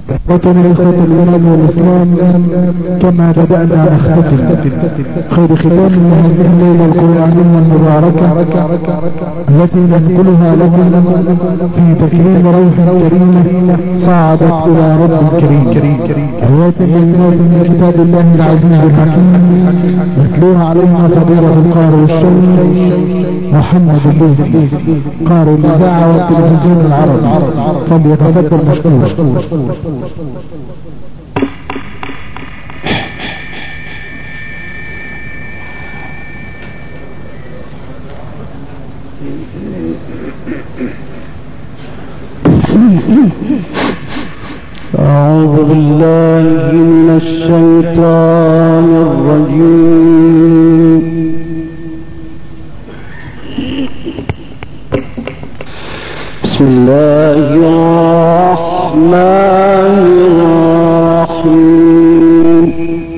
وطن الإخوة الإيمان والإسلام، كما بدأنا نختتم خير ختام هذه الليلة القرآنية المباركة التي ننقلها لكم في تكريم روح كريمة صعدت إلى رب كريم، آيات بينات من كتاب الله العزيز الحكيم يتلوها علينا فضيلة القارئ الشيخ محمد الليثي قارئ الإذاعة والتلفزيون العربي، فليتفضل مشكور. أعوذ بالله من الشيطان الرجيم. بسم الله الرحمن الرحيم.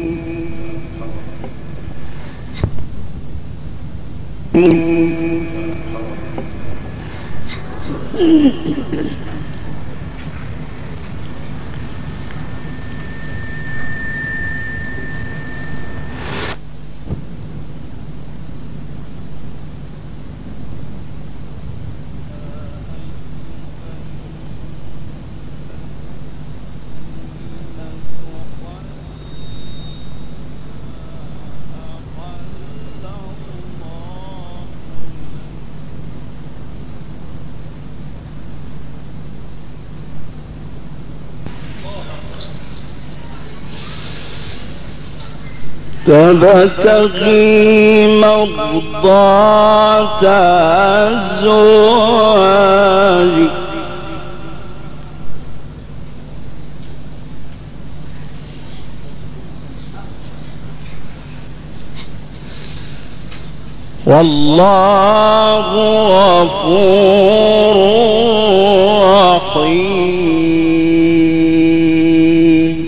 تبتغي مرضات أزواجك والله غفور رحيم.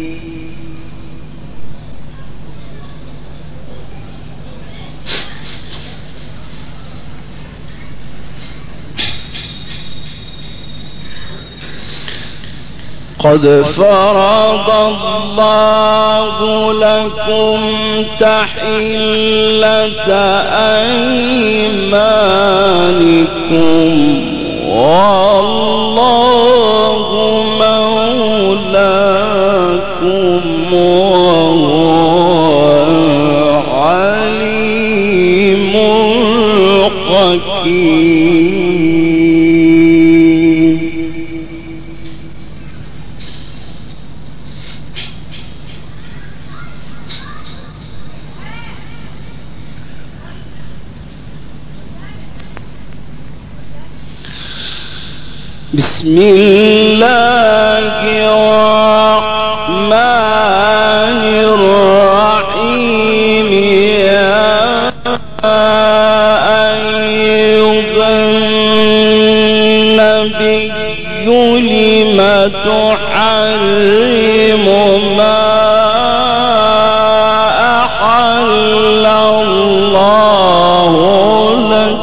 قد فرض الله لكم تحلة أيمانكم والله مولاكم وهو العليم الحكيم. بسم الله الرحمن الرحيم. يا أيها النبي لم تحرم ما أحل الله لك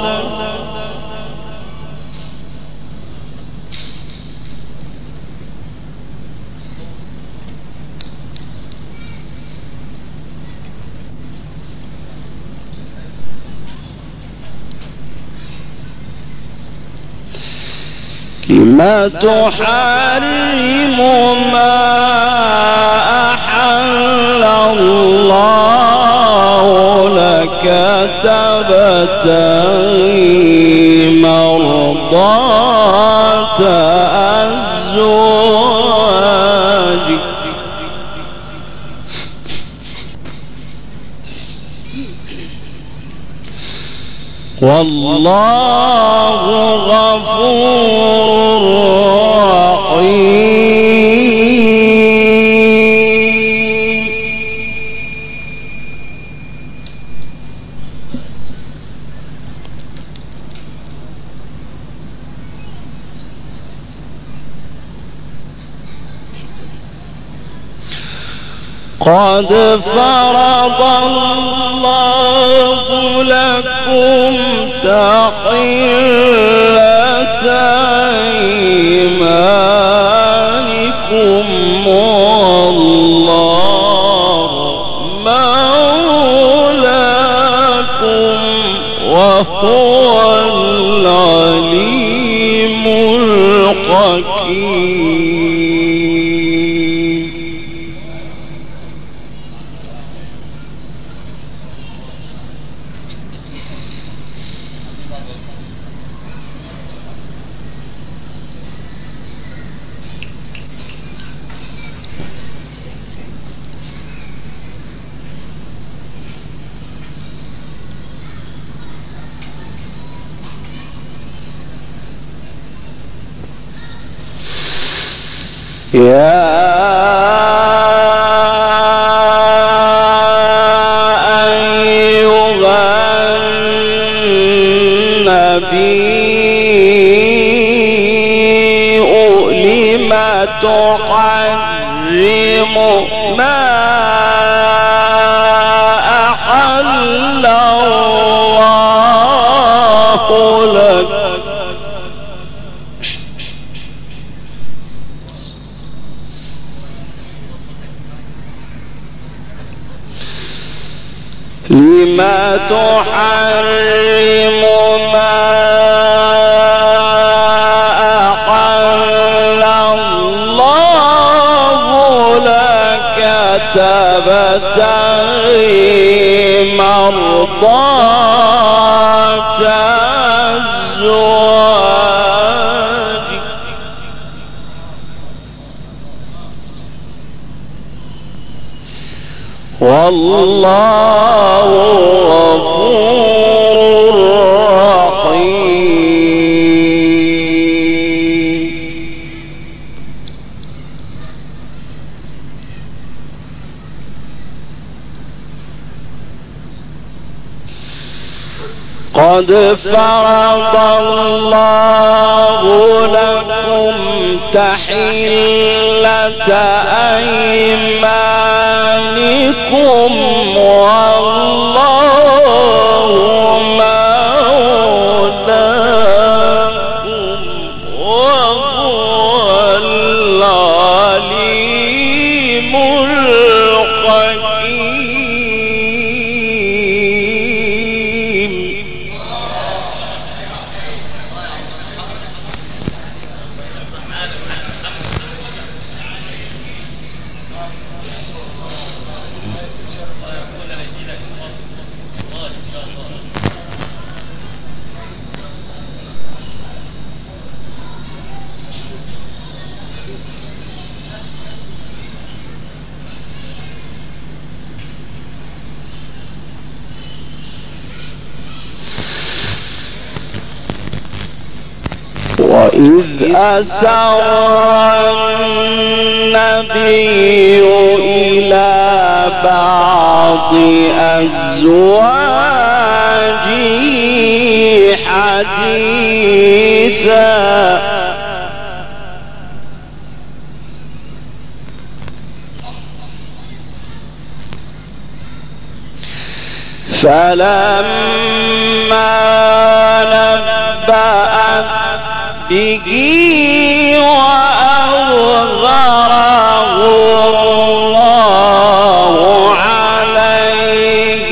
لما تحرم ما أحل الله لك تبتغي مرضات أزواجك والله غفور رحيم. قد فرض الله لكم تحلة أيمانكم الحكيم. يا أيها النبي لم تحرم ما أحل الله لك لما تحرم ما أحل الله لك تبتغي مرضات أزواجك والله غفور رحيم. قد فرض الله لكم تحلة أيمانكم والله مولاكم وهو العليم الحكيم. وإذ أسر النبي إلى بعض أزواجه حديثا فلما نبأت به وأظهره الله عليه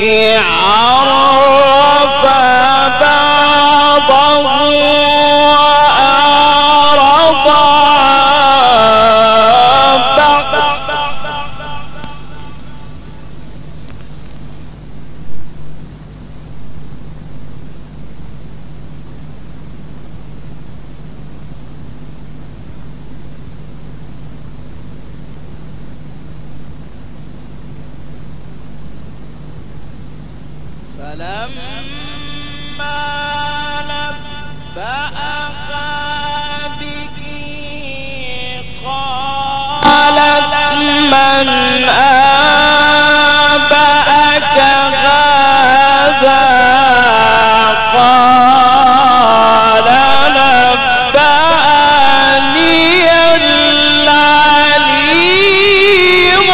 عرف بعضه وأعرض عن بعض. فلما نبأها به قالت من أنبأك هذا قال نبأني العليم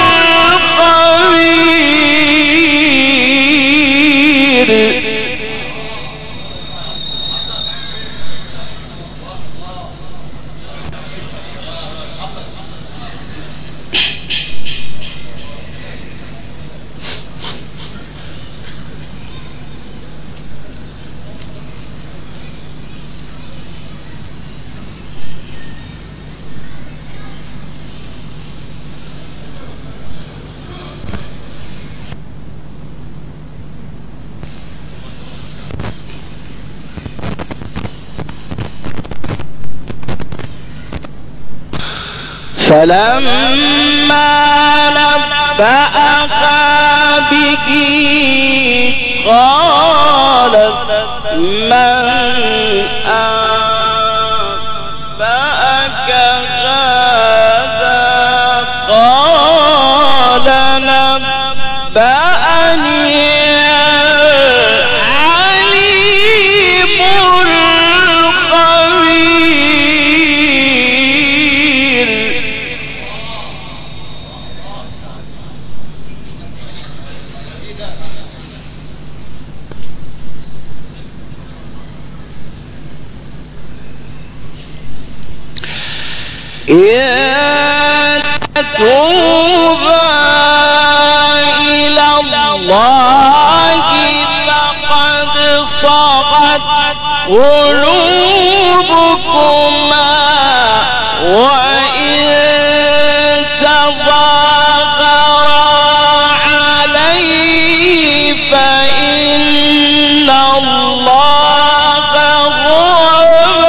الخبير. فلما نبأها به قالت من أنبأك هذا قال نبأني العليم الخبير. إن تتوبا إلى الله فقد صغت قلوبكما وإن تظاهرا عليه فإن الله هو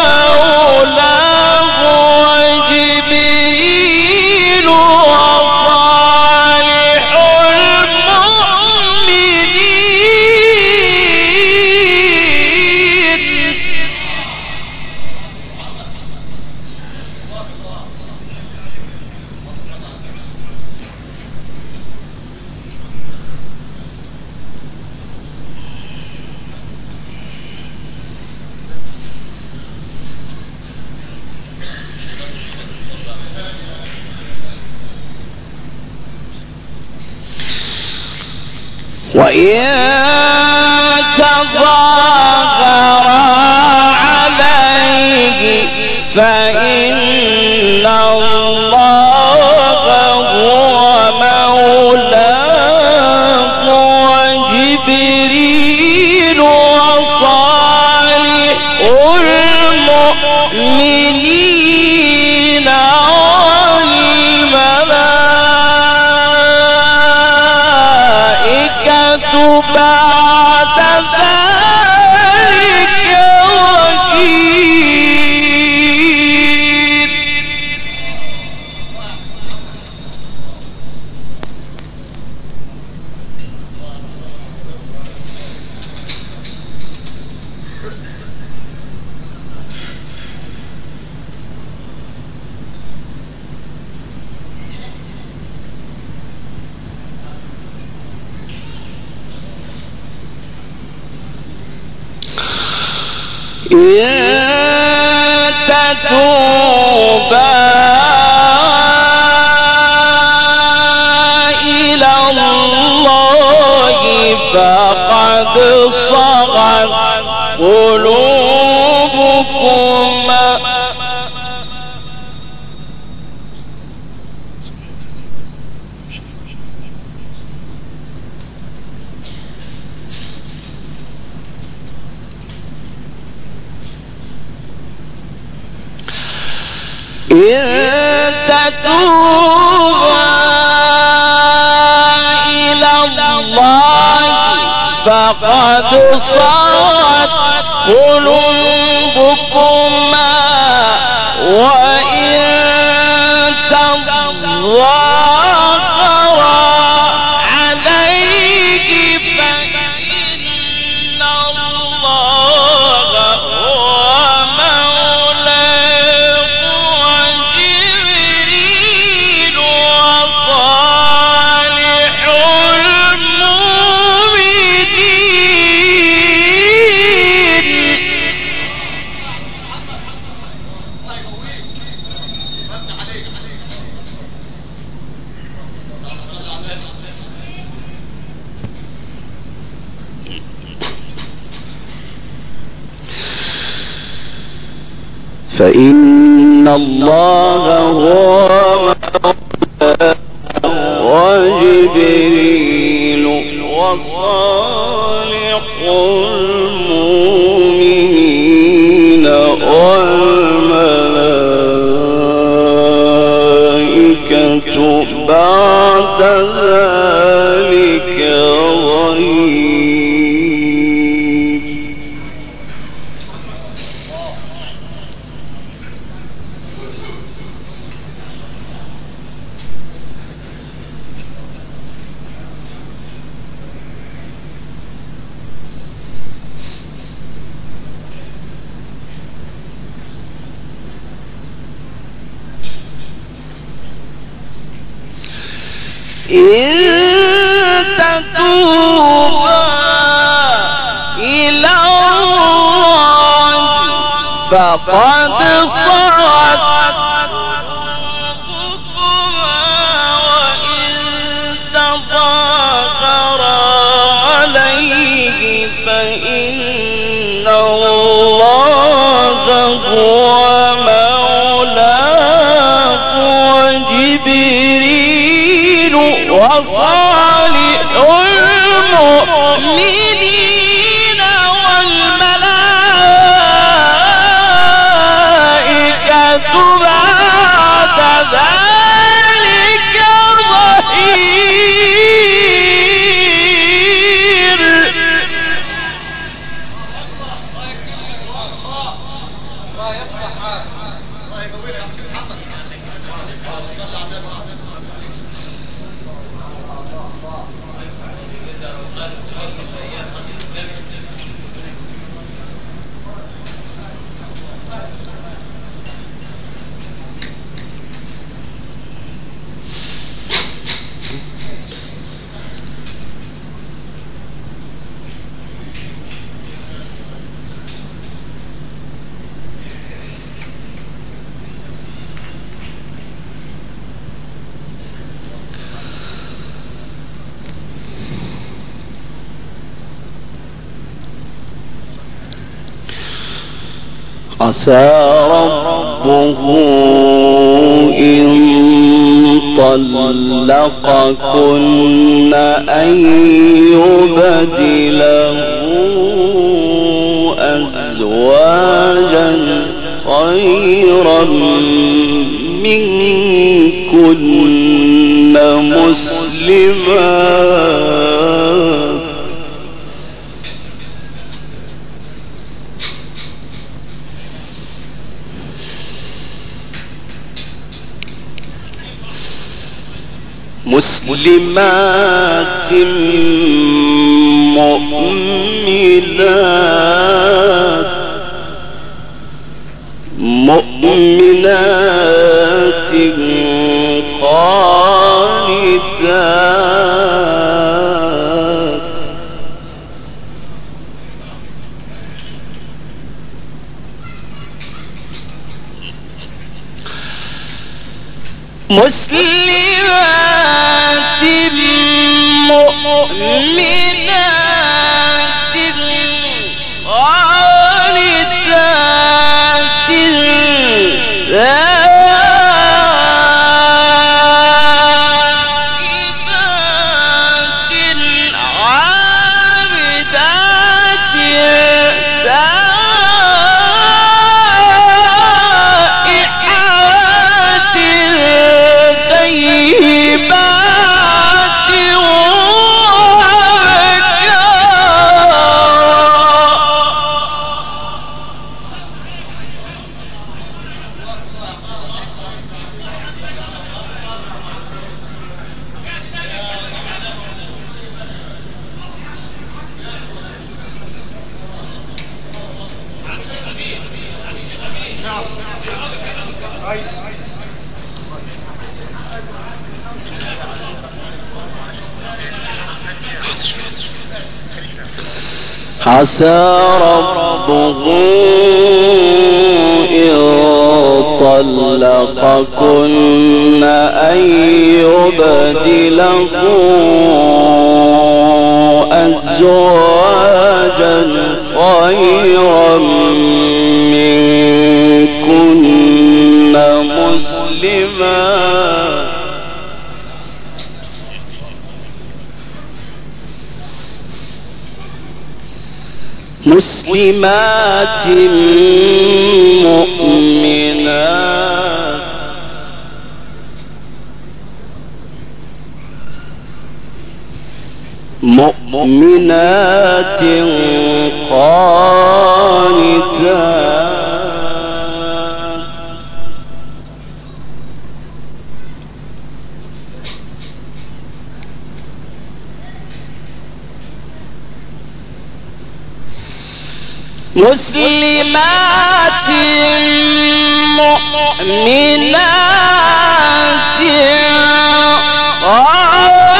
مولاه وجبريل وصالح المؤمنين. وإن تظاهرا عليه فإن الله هو مولاه وجبريل وصالح المؤمنين بعد ذلك وكيل. إن تتوبا إلى الله فقد صغت قلوبكما إن تتوبا إلى الله فقد صغت قلوبكما وإن تظاهرا عليه فإن الله هو مولاه وجبريل وصالح المؤمنين. فإن الله هو مولاه وجبريل وصالح المؤمنين والملائكة بعد ذلك ظهير. إن تتوبا إلى الله فقد صغت قلوبكما وإن تظاهرا عليه فإن الله هو مولاه وجبريل وصالح المؤمنين والملائكة بعد ذلك ظهير. الله يصلح حالك. الله يقويك يا أخي محمد. صلى على النبي. عسى ربه إن طلقكن أن يبدله أزواجا خيرا منكن مسلمات مؤمنات قانتات مسلمات مؤمنات قانتات عسى ربه إن طلقكن أن يبدله أزواجا خيرا منكن مسلمات مؤمنات قانتات مسلمات مؤمنات قانتات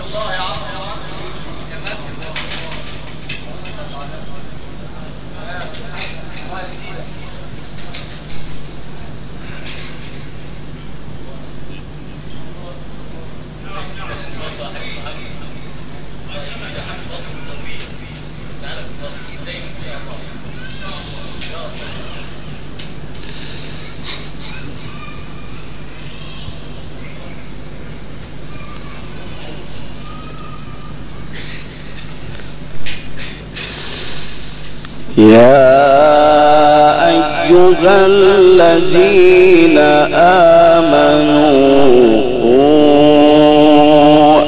يا أيها الذين آمنوا قوا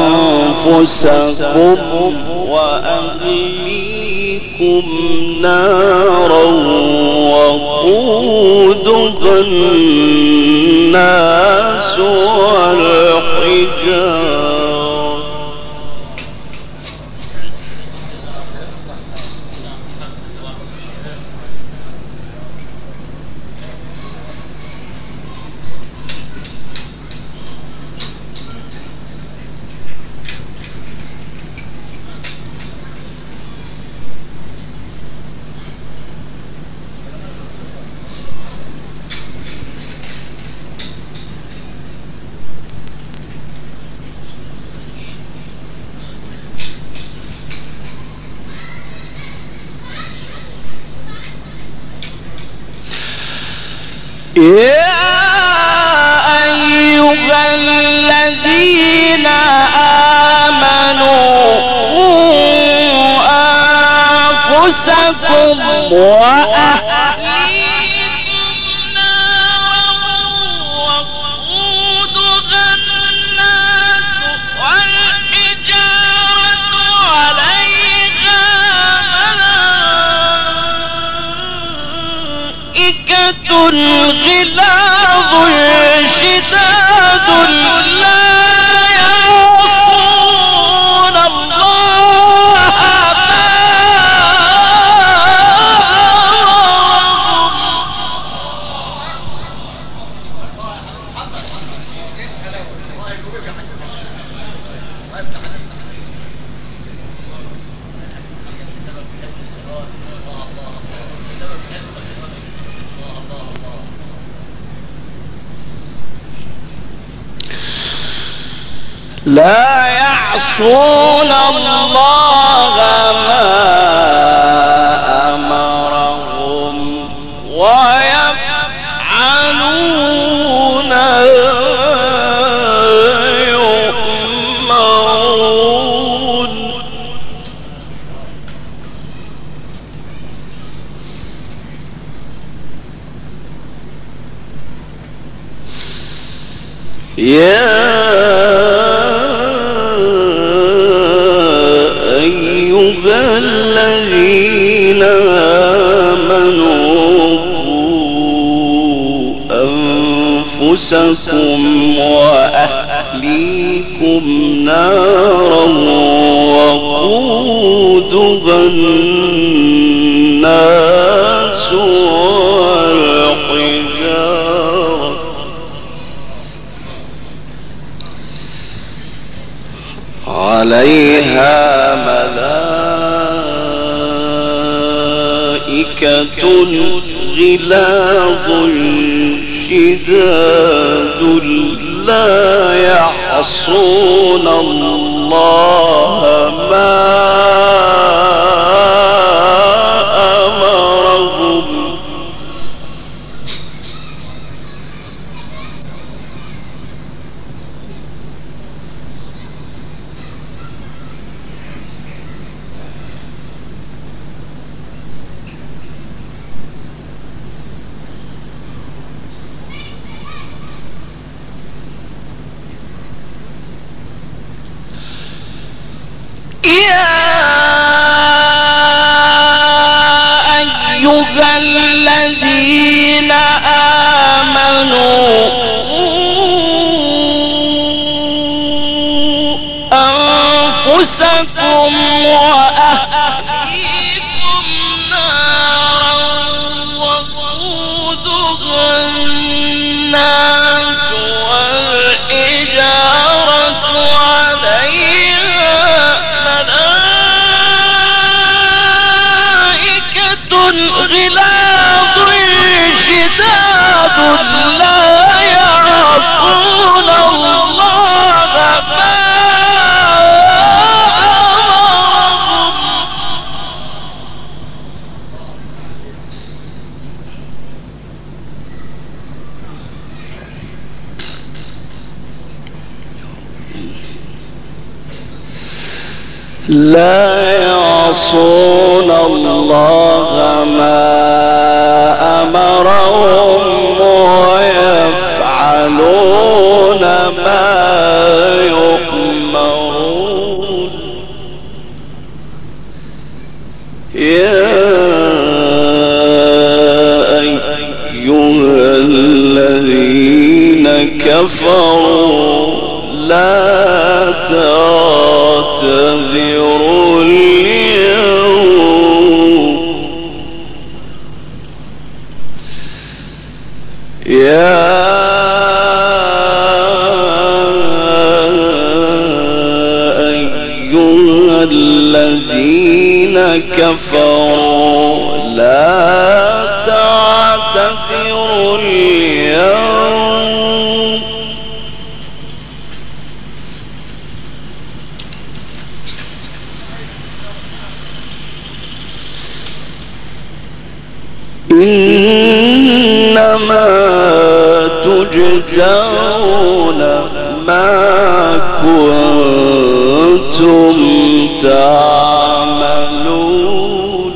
أنفسكم وأهليكم نارا وقودها الناس والحجارة يا أيها الذين آمنوا قوا أنفسكم وأهليكم نارا وقودها الناس والحجارة عليها ملائكة غلاظ شداد لا يعصون الله ما لا يعصون الله ما أمرهم ويفعلون يؤمرون يا الذين آمنوا قوا أنفسكم وأهليكم نارا وقودها الناس والحجارة عليها ملائكة غلاظ شداد لا يعصون الله ما أمرهم يا أيها الذين آمنوا أنفسكم وأهليكم نارا وقودها الناس والحجارة عليها لا يعصون الله ما أمرهم ويفعلون ما يؤمرون. يا أيها الذين كفروا لا تعتذروا اليوم. يا أيها الذين كفروا لا تعتذروا اليوم. إنما تجزون ما كنتم تعملون.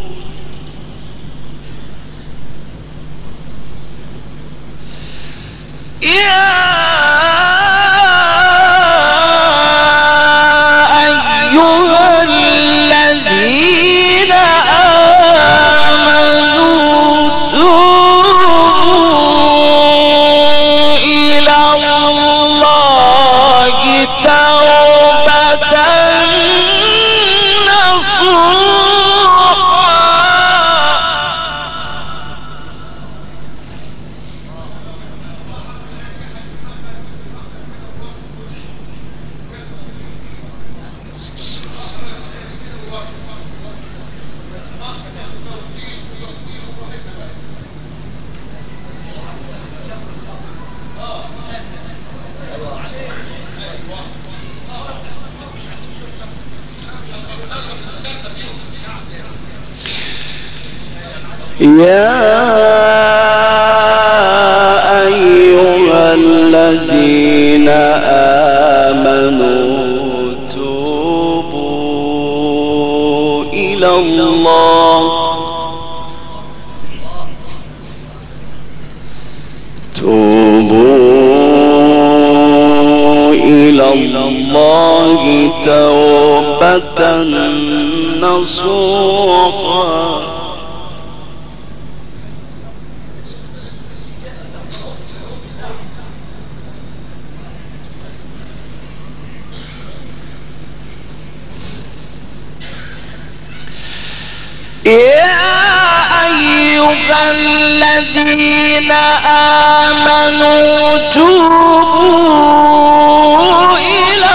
يا أيها الذين آمنوا توبوا إلى الله توبة نصوحا. يا أيها الذين آمنوا توبوا إلى الله توبة نصوحا. يا أيها الذين آمنوا توبوا إلى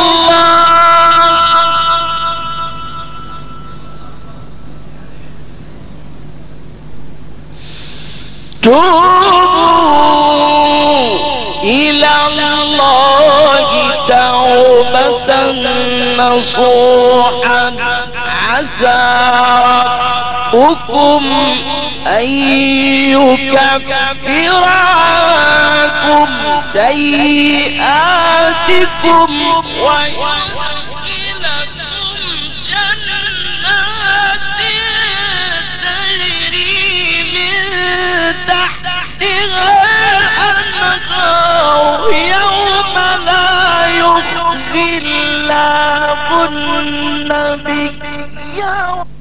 الله توبة نصوحا عسى ربكم أن يكفر عنكم سيئاتكم ويدخلكم جنات تجري من تحتها الأنهار يوم لا يخزي الله النبي